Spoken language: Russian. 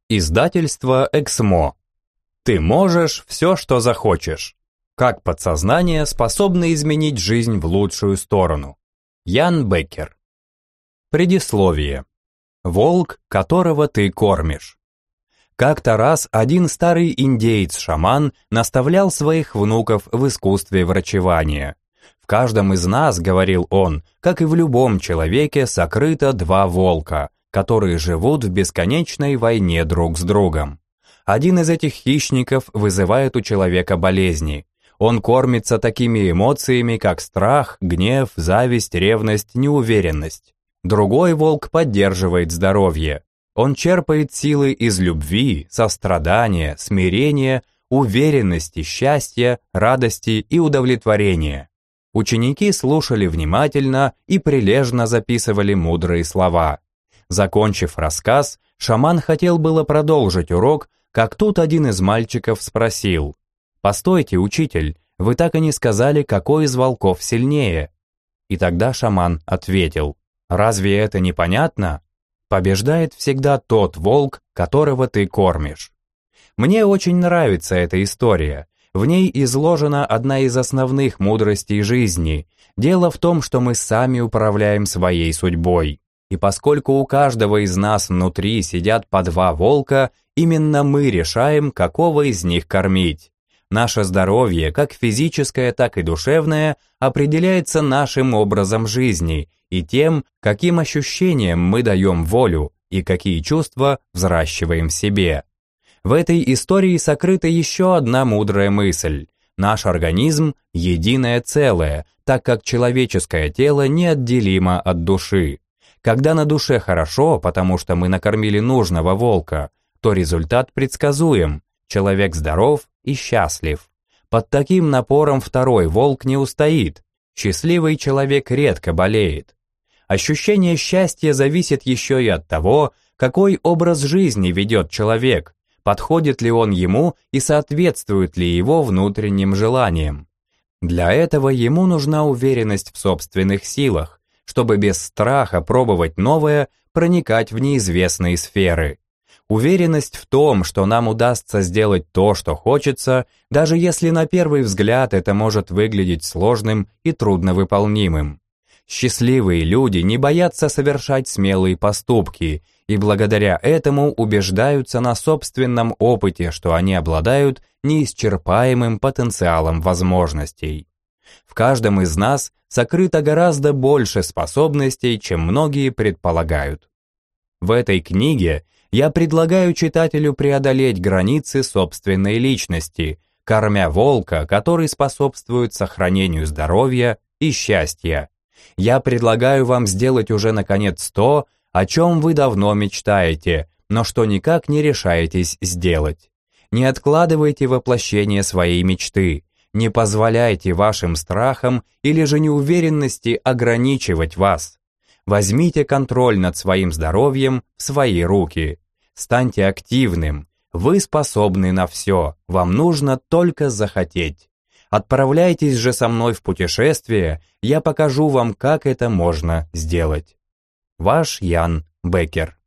Издательство «Эксмо». Ты можешь все, что захочешь. Как подсознание способно изменить жизнь в лучшую сторону. Ян Беккер. Предисловие. Волк, которого ты кормишь. Как-то раз один старый индеец-шаман наставлял своих внуков в искусстве врачевания. В каждом из нас, говорил он, как и в любом человеке, сокрыто два волка, которые живут в бесконечной войне друг с другом. Один из этих хищников вызывает у человека болезни. Он кормится такими эмоциями, как страх, гнев, зависть, ревность, неуверенность. Другой волк поддерживает здоровье. Он черпает силы из любви, сострадания, смирения, уверенности, счастья, радости и удовлетворения. Ученики слушали внимательно и прилежно записывали мудрые слова. Закончив рассказ, шаман хотел было продолжить урок, как тут один из мальчиков спросил: «Постойте, учитель, вы так и не сказали, какой из волков сильнее». И тогда шаман ответил: «Разве это непонятно? Побеждает всегда тот волк, которого ты кормишь». Мне очень нравится эта история. В ней изложена одна из основных мудростей жизни. Дело в том, что мы сами управляем своей судьбой. И поскольку у каждого из нас внутри сидят по два волка, именно мы решаем, какого из них кормить. Наше здоровье, как физическое, так и душевное, определяется нашим образом жизни и тем, каким ощущениям мы даем волю и какие чувства взращиваем в себе. В этой истории сокрыта еще одна мудрая мысль. Наш организм – единое целое, так как человеческое тело неотделимо от души. Когда на душе хорошо, потому что мы накормили нужного волка, то результат предсказуем. Человек здоров и счастлив. Под таким напором второй волк не устоит. Счастливый человек редко болеет. Ощущение счастья зависит еще и от того, какой образ жизни ведет человек, подходит ли он ему и соответствует ли его внутренним желаниям. Для этого ему нужна уверенность в собственных силах, чтобы без страха пробовать новое, проникать в неизвестные сферы. Уверенность в том, что нам удастся сделать то, что хочется, даже если на первый взгляд это может выглядеть сложным и трудновыполнимым. Счастливые люди не боятся совершать смелые поступки, и благодаря этому убеждаются на собственном опыте, что они обладают неисчерпаемым потенциалом возможностей. В каждом из нас сокрыто гораздо больше способностей, чем многие предполагают. В этой книге я предлагаю читателю преодолеть границы собственной личности, кормя волка, который способствует сохранению здоровья и счастья. Я предлагаю вам сделать уже наконец то, о чем вы давно мечтаете, но что никак не решаетесь сделать. Не откладывайте воплощение своей мечты, не позволяйте вашим страхам или же неуверенности ограничивать вас. Возьмите контроль над своим здоровьем в свои руки. Станьте активным. Вы способны на все. Вам нужно только захотеть. Отправляйтесь же со мной в путешествие, я покажу вам, как это можно сделать. Ваш Ян Беккер.